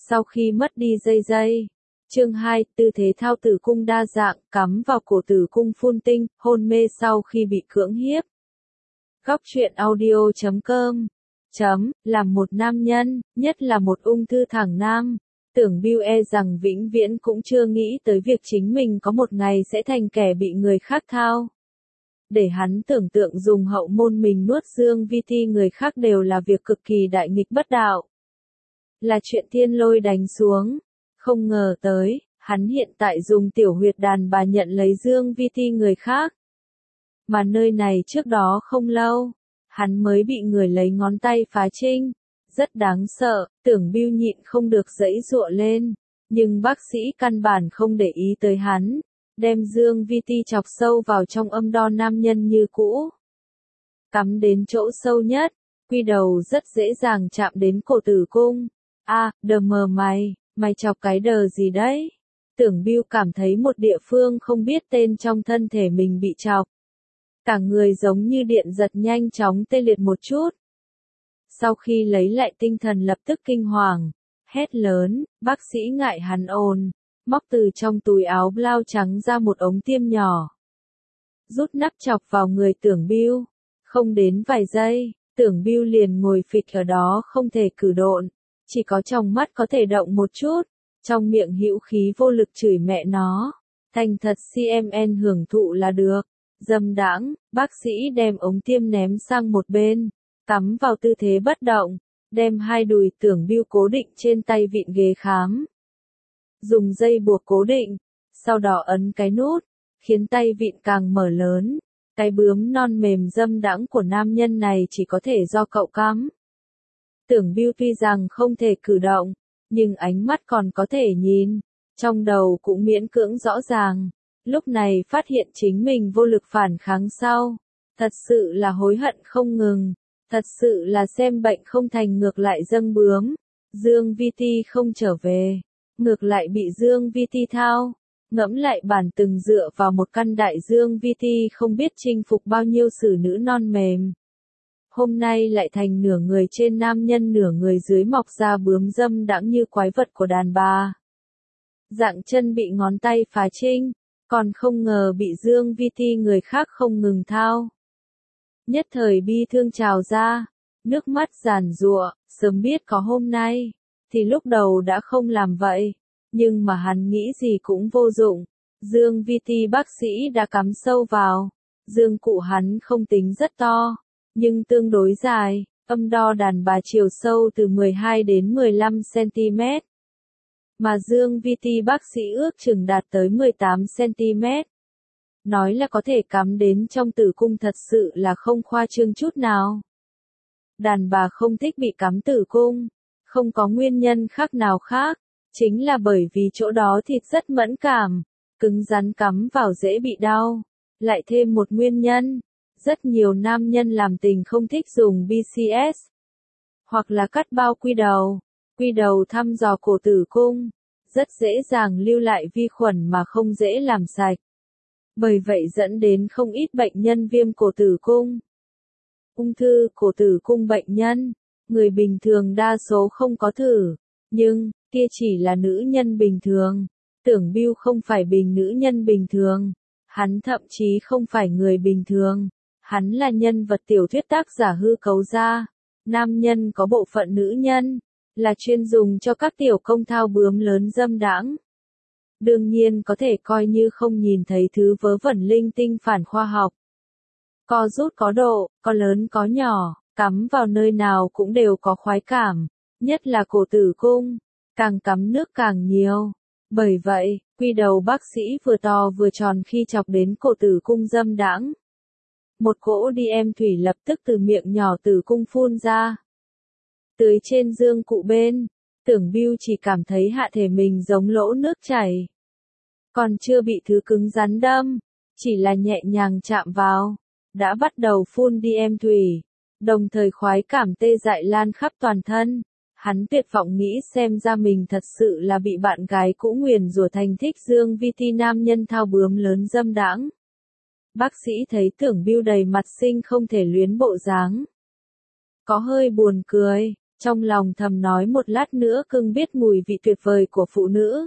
Sau khi mất đi dây. Chương 2, tư thế thao tử cung đa dạng, cắm vào cổ tử cung phun tinh, hôn mê sau khi bị cưỡng hiếp. Góc truyện audio.com Làm một nam nhân, nhất là một ung thư thẳng nam, Tưởng Bill rằng vĩnh viễn cũng chưa nghĩ tới việc chính mình có một ngày sẽ thành kẻ bị người khác thao. Để hắn tưởng tượng dùng hậu môn mình nuốt dương vi thi người khác đều là việc cực kỳ đại nghịch bất đạo. Là chuyện thiên lôi đánh xuống. Không ngờ tới, hắn hiện tại dùng tiểu huyệt đàn bà nhận lấy dương vi thi người khác. Mà nơi này trước đó không lâu, hắn mới bị người lấy ngón tay phá trinh. Rất đáng sợ, Tưởng Bill nhịn không được giãy giụa lên. Nhưng bác sĩ căn bản không để ý tới hắn. Đem dương vi thi chọc sâu vào trong âm đo nam nhân như cũ. Cắm đến chỗ sâu nhất, quy đầu rất dễ dàng chạm đến cổ tử cung. Đờ mờ mày chọc cái đờ gì đấy? Tưởng Bill cảm thấy một địa phương không biết tên trong thân thể mình bị chọc. Cả người giống như điện giật nhanh chóng tê liệt một chút. Sau khi lấy lại tinh thần lập tức kinh hoàng, hét lớn, bác sĩ ngại hắn ồn, móc từ trong túi áo blau trắng ra một ống tiêm nhỏ. Rút nắp chọc vào người Tưởng Bill. Không đến vài giây, Tưởng Bill liền ngồi phịch ở đó không thể cử động. Chỉ có trong mắt có thể động một chút, trong miệng hữu khí vô lực chửi mẹ nó. Thành thật CMN hưởng thụ là được. Dâm đãng, bác sĩ đem ống tiêm ném sang một bên, cắm vào tư thế bất động, đem hai đùi Tưởng Bill cố định trên tay vịn ghế khám. Dùng dây buộc cố định, sau đó ấn cái nút, khiến tay vịn càng mở lớn. Cái bướm non mềm dâm đãng của nam nhân này chỉ có thể do cậu cắm. Tưởng Bill tuy rằng không thể cử động, nhưng ánh mắt còn có thể nhìn, trong đầu cũng miễn cưỡng rõ ràng. Lúc này phát hiện chính mình vô lực phản kháng sau, thật sự là hối hận không ngừng, thật sự là xem bệnh không thành ngược lại dâng bướm. Dương vi thi không trở về, ngược lại bị dương vi thi thao. Ngẫm lại bản từng dựa vào một căn đại dương vi thi không biết chinh phục bao nhiêu xử nữ non mềm. Hôm nay lại thành nửa người trên nam nhân nửa người dưới mọc ra bướm dâm đãng như quái vật của đàn bà. Dạng chân bị ngón tay phá trinh, còn không ngờ bị dương vi thi người khác không ngừng thao. Nhất thời bi thương trào ra, nước mắt giàn giụa, sớm biết có hôm nay, thì lúc đầu đã không làm vậy. Nhưng mà hắn nghĩ gì cũng vô dụng. Dương vi thi bác sĩ đã cắm sâu vào. Dương cụ hắn không tính rất to, nhưng tương đối dài, âm đo đàn bà chiều sâu từ 12 đến 15 cm. Mà dương vi thi bác sĩ ước chừng đạt tới 18 cm. Nói là có thể cắm đến trong tử cung thật sự là không khoa trương chút nào. Đàn bà không thích bị cắm tử cung, không có nguyên nhân khác nào khác. Chính là bởi vì chỗ đó thịt rất mẫn cảm, cứng rắn cắm vào dễ bị đau. Lại thêm một nguyên nhân, rất nhiều nam nhân làm tình không thích dùng BCS, hoặc là cắt bao quy đầu thăm dò cổ tử cung, rất dễ dàng lưu lại vi khuẩn mà không dễ làm sạch. Bởi vậy dẫn đến không ít bệnh nhân viêm cổ tử cung. Ung thư cổ tử cung bệnh nhân, người bình thường đa số không có thử, nhưng kia chỉ là nữ nhân bình thường. Tưởng Bill không phải nữ nhân bình thường. Hắn thậm chí không phải người bình thường. Hắn là nhân vật tiểu thuyết tác giả hư cấu ra. Nam nhân có bộ phận nữ nhân, là chuyên dùng cho các tiểu công thao bướm lớn dâm đãng. Đương nhiên có thể coi như không nhìn thấy thứ vớ vẩn linh tinh phản khoa học. Co rút có độ, có lớn có nhỏ, cắm vào nơi nào cũng đều có khoái cảm, nhất là cổ tử cung. Càng cắm nước càng nhiều. Bởi vậy, quy đầu bác sĩ vừa to vừa tròn khi chọc đến cổ tử cung dâm đãng. Một cỗ đi em thủy lập tức từ miệng nhỏ tử cung phun ra. Tưới trên dương cụ bên, Tưởng Bill chỉ cảm thấy hạ thể mình giống lỗ nước chảy. Còn chưa bị thứ cứng rắn đâm, chỉ là nhẹ nhàng chạm vào, đã bắt đầu phun đi em thủy, đồng thời khoái cảm tê dại lan khắp toàn thân. Hắn tuyệt vọng nghĩ xem ra mình thật sự là bị bạn gái cũ nguyền rủa thành thích dương vi thi nam nhân thao bướm lớn dâm đãng. Bác sĩ thấy Tưởng Bill đầy mặt sinh không thể luyến bộ dáng. Có hơi buồn cười, Trong lòng thầm nói một lát nữa cưng biết mùi vị tuyệt vời của phụ nữ.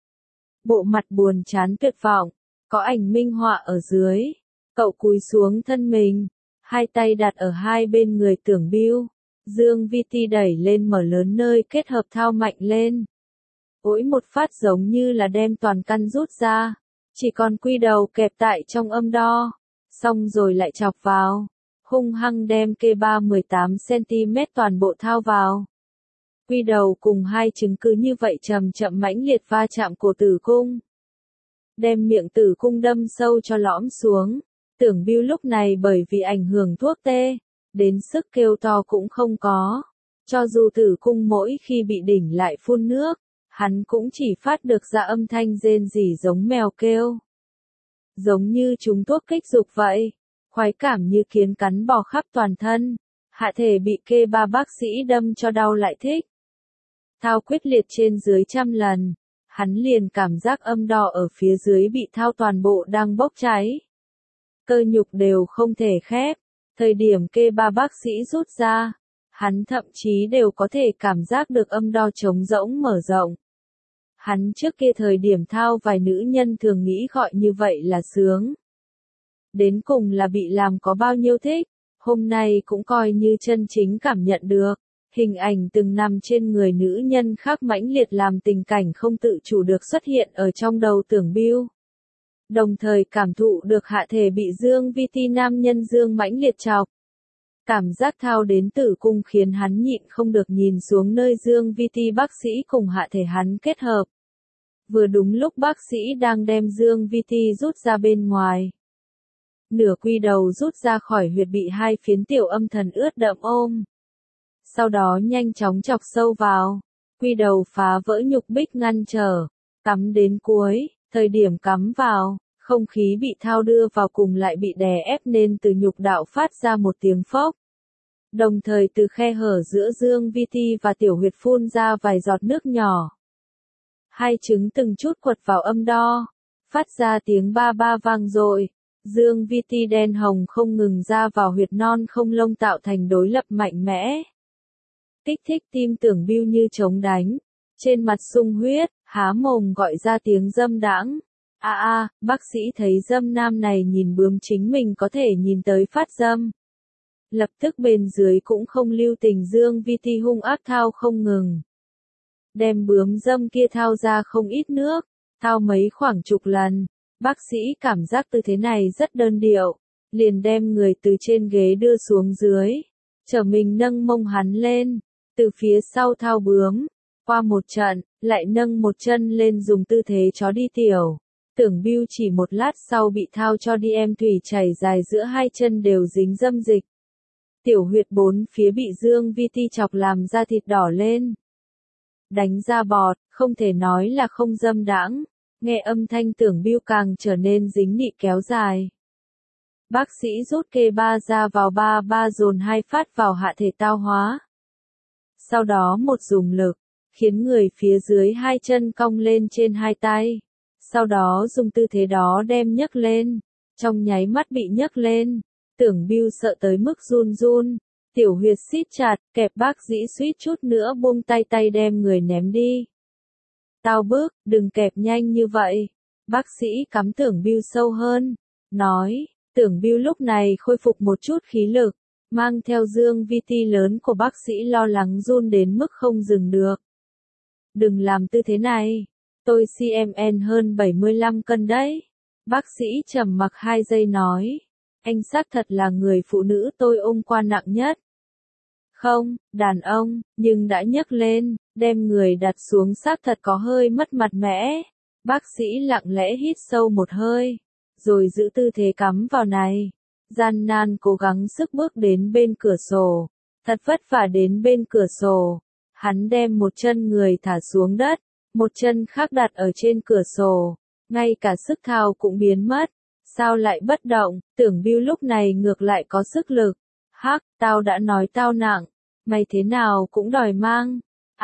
Bộ mặt buồn chán tuyệt vọng, có ảnh minh họa ở dưới. Cậu cúi xuống thân mình, hai tay đặt ở hai bên người Tưởng Bưu. Dương Vi Ti đẩy lên mở lớn nơi kết hợp thao mạnh lên. Ối một phát giống như là đem toàn căn rút ra. Chỉ còn quy đầu kẹp tại trong âm đo. Xong rồi lại chọc vào. Hung hăng đem kê ba 18cm toàn bộ thao vào. Quy đầu cùng hai trứng cứ như vậy chậm chậm mãnh liệt va chạm cổ tử cung. Đem miệng tử cung đâm sâu cho lõm xuống. Tưởng Bưu lúc này bởi vì ảnh hưởng thuốc tê, đến sức kêu to cũng không có. Cho dù tử cung mỗi khi bị đỉnh lại phun nước, hắn cũng chỉ phát được ra âm thanh rên rỉ giống mèo kêu. Giống như chúng thuốc kích dục vậy, khoái cảm như kiến cắn bò khắp toàn thân, hạ thể bị kê ba bác sĩ đâm cho đau lại thích. Thao quyết liệt trên dưới 100 lần, hắn liền cảm giác âm đo ở phía dưới bị thao toàn bộ đang bốc cháy. Cơ nhục đều không thể khép, thời điểm kê ba bác sĩ rút ra, hắn thậm chí đều có thể cảm giác được âm đo trống rỗng mở rộng. Hắn trước kia thời điểm thao vài nữ nhân thường nghĩ gọi như vậy là sướng. Đến cùng là bị làm có bao nhiêu thích, hôm nay cũng coi như chân chính cảm nhận được. Hình ảnh từng nằm trên người nữ nhân khác mãnh liệt làm tình cảnh không tự chủ được xuất hiện ở trong đầu Tưởng Bưu. Đồng thời cảm thụ được hạ thể bị Dương Vi Ti nam nhân dương mãnh liệt chọc. Cảm giác thao đến tử cung khiến hắn nhịn không được nhìn xuống nơi Dương Vi Ti bác sĩ cùng hạ thể hắn kết hợp. Vừa đúng lúc bác sĩ đang đem Dương Vi Ti rút ra bên ngoài. Nửa quy đầu rút ra khỏi huyệt bị hai phiến tiểu âm thần ướt đẫm ôm. Sau đó nhanh chóng chọc sâu vào. Quy đầu phá vỡ nhục bích ngăn trở. Cắm đến cuối, thời điểm cắm vào, không khí bị thao đưa vào cùng lại bị đè ép nên từ nhục đạo phát ra một tiếng phốc. Đồng thời từ khe hở giữa Dương Vi Ti và tiểu huyệt phun ra vài giọt nước nhỏ. Hai trứng từng chút quật vào âm đo, phát ra tiếng ba ba vang dội. Dương Vi Ti đen hồng không ngừng ra vào huyệt non không lông tạo thành đối lập mạnh mẽ. Kích thích tim Tưởng Bưu như chống đánh. Trên mặt sung huyết, há mồm gọi ra tiếng dâm đãng. Bác sĩ thấy dâm nam này nhìn bướm chính mình có thể nhìn tới phát dâm. Lập tức bên dưới cũng không lưu tình Dương Vi Ti hung ác thao không ngừng. Đem bướm dâm kia thao ra không ít nước, thao mấy khoảng chục lần. Bác sĩ cảm giác tư thế này rất đơn điệu, liền đem người từ trên ghế đưa xuống dưới, trở mình nâng mông hắn lên, từ phía sau thao bướm, qua một trận, lại nâng một chân lên dùng tư thế chó đi tiểu. Tưởng Bưu chỉ một lát sau bị thao cho đi em thủy chảy dài giữa hai chân đều dính dâm dịch. Tiểu huyệt bốn phía bị Dương Vi Ti chọc làm da thịt đỏ lên. Đánh ra bọt, không thể nói là không dâm đãng. Nghe âm thanh Tưởng Bưu càng trở nên dính nị kéo dài. Bác sĩ rút kê ba ra vào ba dồn hai phát vào hạ thể tao hóa. Sau đó một dùng lực, khiến người phía dưới hai chân cong lên trên hai tay. Sau đó dùng tư thế đó đem nhấc lên. Trong nháy mắt bị nhấc lên, Tưởng Bưu sợ tới mức run run. Tiểu huyệt siết chặt, kẹp bác sĩ suýt chút nữa buông tay đem người ném đi. Tao bước, đừng kẹp nhanh như vậy. Bác sĩ cắm Tưởng Bưu sâu hơn. Nói, Tưởng Bưu lúc này khôi phục một chút khí lực. Mang theo Dương Vi Ti lớn của bác sĩ lo lắng run đến mức không dừng được. Đừng làm tư thế này. Tôi cmn hơn 75 cân đấy. Bác sĩ trầm mặc 2 giây nói. Anh xác thật là người phụ nữ tôi ôm qua nặng nhất. Không, đàn ông, nhưng đã nhấc lên, đem người đặt xuống xác thật có hơi mất mặt mẽ. Bác sĩ lặng lẽ hít sâu một hơi, rồi giữ tư thế cắm vào này. Gian nan cố gắng sức bước đến bên cửa sổ. Thật vất vả đến bên cửa sổ. Hắn đem một chân người thả xuống đất, một chân khác đặt ở trên cửa sổ. Ngay cả sức thao cũng biến mất. Sao lại bất động? Tưởng Bưu lúc này ngược lại có sức lực. Hắc, tao đã nói tao nặng. Mày thế nào cũng đòi mang.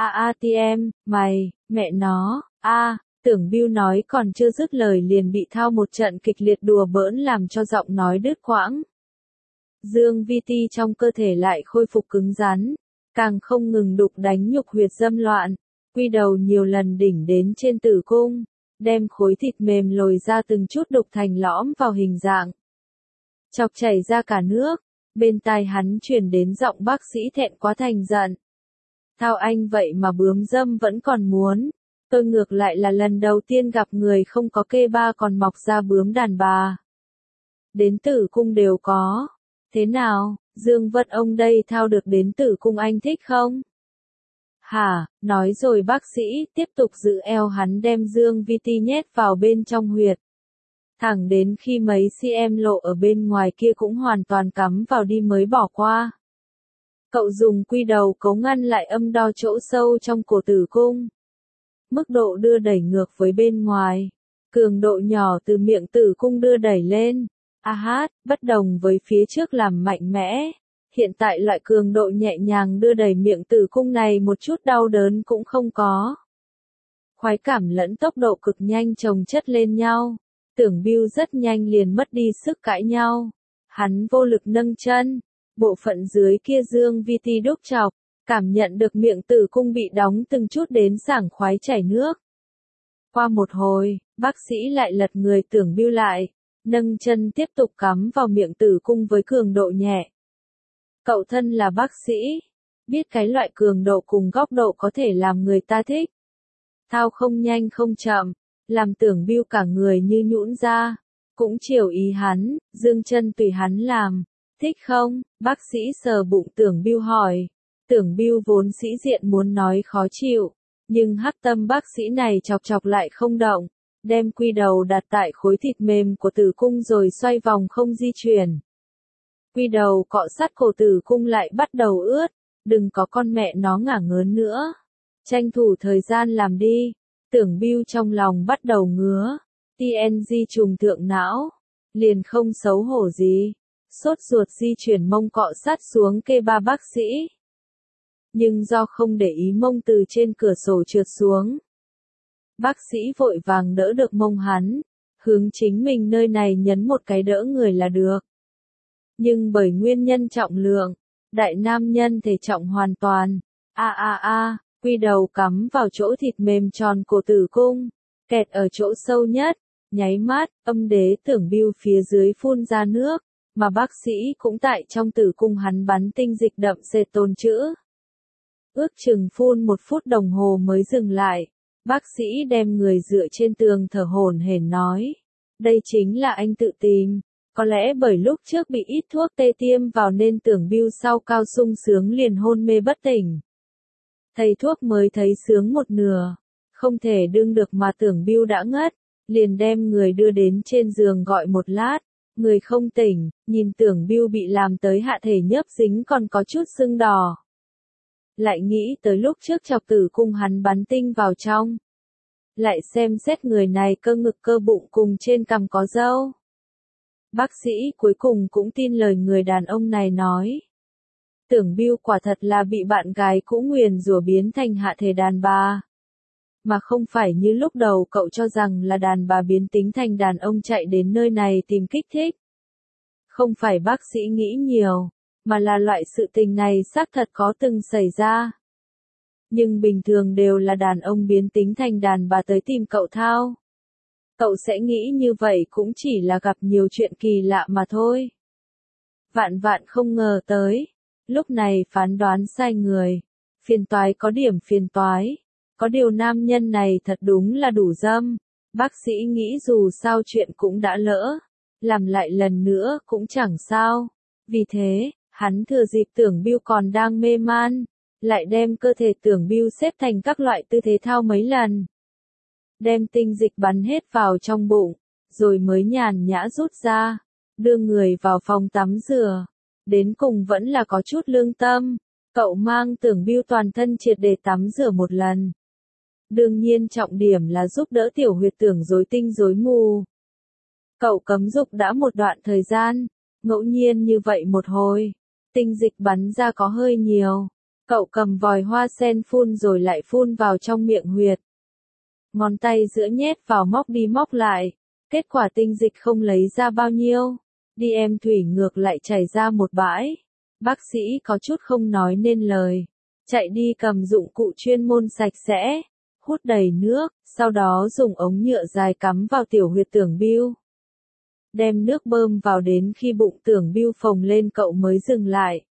ATM, mày, mẹ nó, Tưởng Bưu nói còn chưa dứt lời liền bị thao một trận kịch liệt đùa bỡn làm cho giọng nói đứt quãng. Dương Vi Ti trong cơ thể lại khôi phục cứng rắn. càng không ngừng đục đánh nhục huyệt dâm loạn, quy đầu nhiều lần đỉnh đến trên tử cung, đem khối thịt mềm lồi ra từng chút đục thành lõm vào hình dạng. Chọc chảy ra cả nước, bên tai hắn truyền đến giọng bác sĩ thẹn quá thành giận. Thao anh vậy mà bướm dâm vẫn còn muốn, tôi ngược lại là lần đầu tiên gặp người không có kê ba còn mọc ra bướm đàn bà. Đến tử cung đều có. Thế nào, Dương Vật ông đây thao được đến tử cung anh thích không? Hả, nói rồi bác sĩ tiếp tục giữ eo hắn đem Dương VT nhét vào bên trong huyệt. Thẳng đến khi mấy cm lộ ở bên ngoài kia cũng hoàn toàn cắm vào đi mới bỏ qua. Cậu dùng quy đầu cấu ngăn lại âm đo chỗ sâu trong cổ tử cung. Mức độ đưa đẩy ngược với bên ngoài. Cường độ nhỏ từ miệng tử cung đưa đẩy lên. Bất đồng với phía trước làm mạnh mẽ. Hiện tại loại cường độ nhẹ nhàng đưa đẩy miệng tử cung này một chút đau đớn cũng không có. Khoái cảm lẫn tốc độ cực nhanh chồng chất lên nhau. Tưởng Bill rất nhanh liền mất đi sức cãi nhau. Hắn vô lực nâng chân. Bộ phận dưới kia Dương VT đúc chọc. Cảm nhận được miệng tử cung bị đóng từng chút đến sảng khoái chảy nước. Qua một hồi, bác sĩ lại lật người Tưởng Bill lại. Nâng chân tiếp tục cắm vào miệng tử cung với cường độ nhẹ. Cậu thân là bác sĩ, biết cái loại cường độ cùng góc độ có thể làm người ta thích. Thao không nhanh không chậm, làm Tưởng Bill cả người như nhũn ra, cũng chiều ý hắn, dương chân tùy hắn làm. Thích không? Bác sĩ sờ bụng Tưởng Bill hỏi. Tưởng Bill vốn sĩ diện muốn nói khó chịu, nhưng hắc tâm bác sĩ này chọc chọc lại không động. Đem quy đầu đặt tại khối thịt mềm của tử cung rồi xoay vòng không di chuyển. Quy đầu cọ sát cổ tử cung lại bắt đầu ướt, đừng có con mẹ nó ngả ngớn nữa. Tranh thủ thời gian làm đi, Tưởng Bill trong lòng bắt đầu ngứa, TNG trùng thượng não, liền không xấu hổ gì, sốt ruột di chuyển mông cọ sát xuống kê ba bác sĩ. Nhưng do không để ý mông từ trên cửa sổ trượt xuống. Bác sĩ vội vàng đỡ được mông hắn, hướng chính mình nơi này nhấn một cái đỡ người là được. Nhưng bởi nguyên nhân trọng lượng, đại nam nhân thể trọng hoàn toàn, quy đầu cắm vào chỗ thịt mềm tròn cổ tử cung, kẹt ở chỗ sâu nhất, nháy mắt, âm đế Tưởng Bill phía dưới phun ra nước, mà bác sĩ cũng tại trong tử cung hắn bắn tinh dịch đậm sệt tồn trữ. Ước chừng phun 1 phút đồng hồ mới dừng lại. Bác sĩ đem người dựa trên tường thở hổn hển nói. Đây chính là anh tự tìm. Có lẽ bởi lúc trước bị ít thuốc tê tiêm vào nên Tưởng Bill sau cao sung sướng liền hôn mê bất tỉnh. Thầy thuốc mới thấy sướng một nửa. Không thể đương được mà Tưởng Bill đã ngất. Liền đem người đưa đến trên giường gọi một lát. Người không tỉnh, nhìn Tưởng Bill bị làm tới hạ thể nhớp dính còn có chút sưng đỏ. Lại nghĩ tới lúc trước chọc tử cung hắn bắn tinh vào trong. Lại xem xét người này cơ ngực cơ bụng cùng trên cằm có râu. Bác sĩ cuối cùng cũng tin lời người đàn ông này nói. Tưởng Bill quả thật là bị bạn gái cũ nguyền rủa biến thành hạ thể đàn bà. Mà không phải như lúc đầu cậu cho rằng là đàn bà biến tính thành đàn ông chạy đến nơi này tìm kích thích. Không phải bác sĩ nghĩ nhiều. Mà là loại sự tình này xác thật có từng xảy ra. Nhưng bình thường đều là đàn ông biến tính thành đàn bà tới tìm cậu thao. Cậu sẽ nghĩ như vậy cũng chỉ là gặp nhiều chuyện kỳ lạ mà thôi. Vạn vạn không ngờ tới. Lúc này phán đoán sai người. Phiền toái có điểm phiền toái. Có điều nam nhân này thật đúng là đủ dâm. Bác sĩ nghĩ dù sao chuyện cũng đã lỡ. Làm lại lần nữa cũng chẳng sao. Vì thế, hắn thừa dịp Tưởng Bill còn đang mê man, lại đem cơ thể Tưởng Bill xếp thành các loại tư thế thao mấy lần. Đem tinh dịch bắn hết vào trong bụng, rồi mới nhàn nhã rút ra, đưa người vào phòng tắm rửa. Đến cùng vẫn là có chút lương tâm, cậu mang Tưởng Bill toàn thân triệt để tắm rửa một lần. Đương nhiên trọng điểm là giúp đỡ tiểu huyệt Tưởng rối tinh rối mù. Cậu cấm dục đã một đoạn thời gian, ngẫu nhiên như vậy một hồi. Tinh dịch bắn ra có hơi nhiều. Cậu cầm vòi hoa sen phun rồi lại phun vào trong miệng huyệt. Ngón tay giữa nhét vào móc đi móc lại. Kết quả tinh dịch không lấy ra bao nhiêu. Đi em thủy ngược lại chảy ra một bãi. Bác sĩ có chút không nói nên lời. chạy đi cầm dụng cụ chuyên môn sạch sẽ, hút đầy nước, sau đó dùng ống nhựa dài cắm vào tiểu huyệt tưởng bưu. Đem nước bơm vào đến khi bụng tưởng bưu phồng lên cậu mới dừng lại.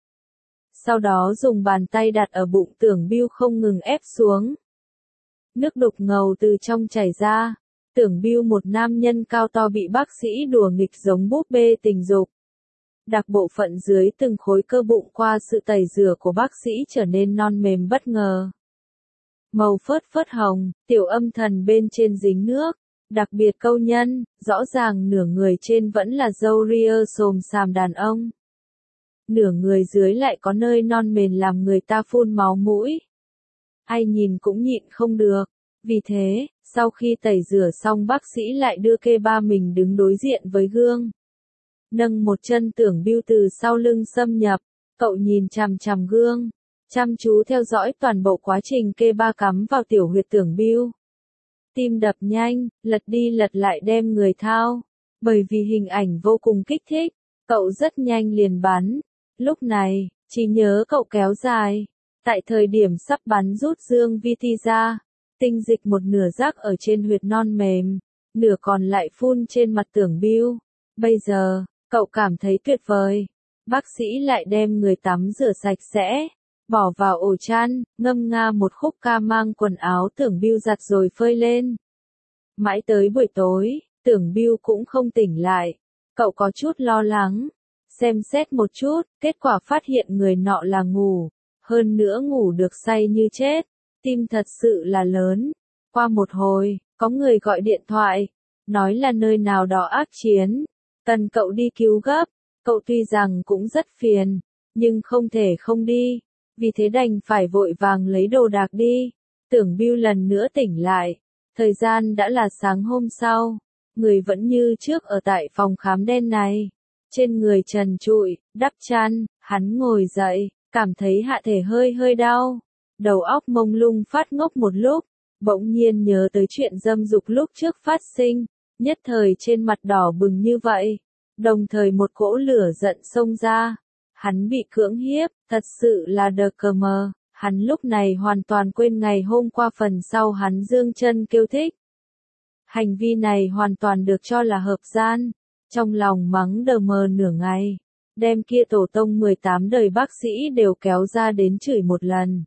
Sau đó dùng bàn tay đặt ở bụng tưởng bưu không ngừng ép xuống. Nước đục ngầu từ trong chảy ra. Tưởng bưu một nam nhân cao to bị bác sĩ đùa nghịch giống búp bê tình dục. Đặc bộ phận dưới từng khối cơ bụng qua sự tẩy rửa của bác sĩ trở nên non mềm bất ngờ. Màu phớt phớt hồng, tiểu âm thần bên trên dính nước. Đặc biệt câu nhân, rõ ràng nửa người trên vẫn là râu ria xồm xàm đàn ông. Nửa người dưới lại có nơi non mềm làm người ta phun máu mũi. Ai nhìn cũng nhịn không được. Vì thế, sau khi tẩy rửa xong bác sĩ lại đưa kê ba mình đứng đối diện với gương. Nâng một chân tưởng bưu từ sau lưng xâm nhập, cậu nhìn chằm chằm gương, chăm chú theo dõi toàn bộ quá trình kê ba cắm vào tiểu huyệt tưởng bưu. Tim đập nhanh, lật đi lật lại đem người thao, bởi vì hình ảnh vô cùng kích thích, cậu rất nhanh liền bắn. Lúc này, trí nhớ cậu kéo dài, tại thời điểm sắp bắn rút dương vi ti ra. Tinh dịch một nửa rác ở trên huyệt non mềm, nửa còn lại phun trên mặt tưởng bưu. Bây giờ, cậu cảm thấy tuyệt vời. Bác sĩ lại đem người tắm rửa sạch sẽ, bỏ vào ổ chăn, ngâm nga một khúc ca mang quần áo tưởng bưu giặt rồi phơi lên. Mãi tới buổi tối, tưởng bưu cũng không tỉnh lại. Cậu có chút lo lắng. Xem xét một chút, kết quả phát hiện người nọ là ngủ. Hơn nữa ngủ được say như chết. Tim thật sự là lớn. Qua một hồi, có người gọi điện thoại, nói là nơi nào đó ác chiến, cần cậu đi cứu gấp. Cậu tuy rằng cũng rất phiền, nhưng không thể không đi, vì thế đành phải vội vàng lấy đồ đạc đi. Tưởng bưu lần nữa tỉnh lại, thời gian đã là sáng hôm sau, người vẫn như trước ở tại phòng khám đen này. Trên người trần trụi, đắp chăn, hắn ngồi dậy, cảm thấy hạ thể hơi hơi đau. Đầu óc mông lung phát ngốc một lúc, bỗng nhiên nhớ tới chuyện dâm dục lúc trước phát sinh, nhất thời trên mặt đỏ bừng như vậy, đồng thời một cỗ lửa giận xông ra. Hắn bị cưỡng hiếp, thật sự là đờ cờ mờ, hắn lúc này hoàn toàn quên ngày hôm qua phần sau hắn dương chân kêu thích. Hành vi này hoàn toàn được cho là hợp gian, trong lòng mắng đờ mờ nửa ngày, đem kia tổ tông 18 đời bác sĩ đều kéo ra đến chửi một lần.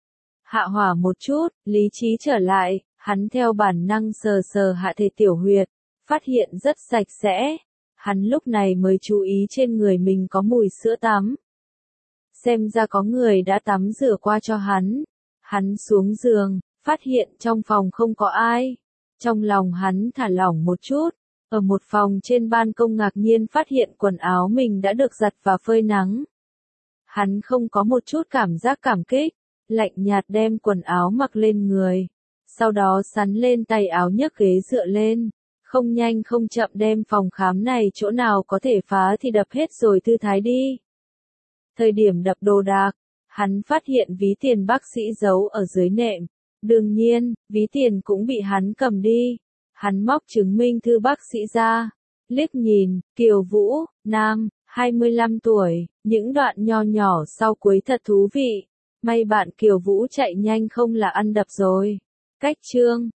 Hạ hỏa một chút, lý trí trở lại, hắn theo bản năng sờ sờ hạ thể tiểu huyệt, phát hiện rất sạch sẽ. Hắn lúc này mới chú ý trên người mình có mùi sữa tắm. Xem ra có người đã tắm rửa qua cho hắn. Hắn xuống giường, phát hiện trong phòng không có ai. Trong lòng hắn thả lỏng một chút. Ở một phòng trên ban công ngạc nhiên phát hiện quần áo mình đã được giặt và phơi nắng. Hắn không có một chút cảm giác cảm kích. Lạnh nhạt đem quần áo mặc lên người, sau đó sắn lên tay áo nhấc ghế dựa lên, không nhanh không chậm đem phòng khám này chỗ nào có thể phá thì đập hết rồi thư thái đi. Thời điểm đập đồ đạc, hắn phát hiện ví tiền bác sĩ giấu ở dưới nệm, đương nhiên, ví tiền cũng bị hắn cầm đi. Hắn móc chứng minh thư bác sĩ ra, liếc nhìn, Kiều Vũ, nam, 25 tuổi, những đoạn nho nhỏ sau cuối thật thú vị. May bạn Kiều Vũ chạy nhanh không là ăn đập rồi. Cách chương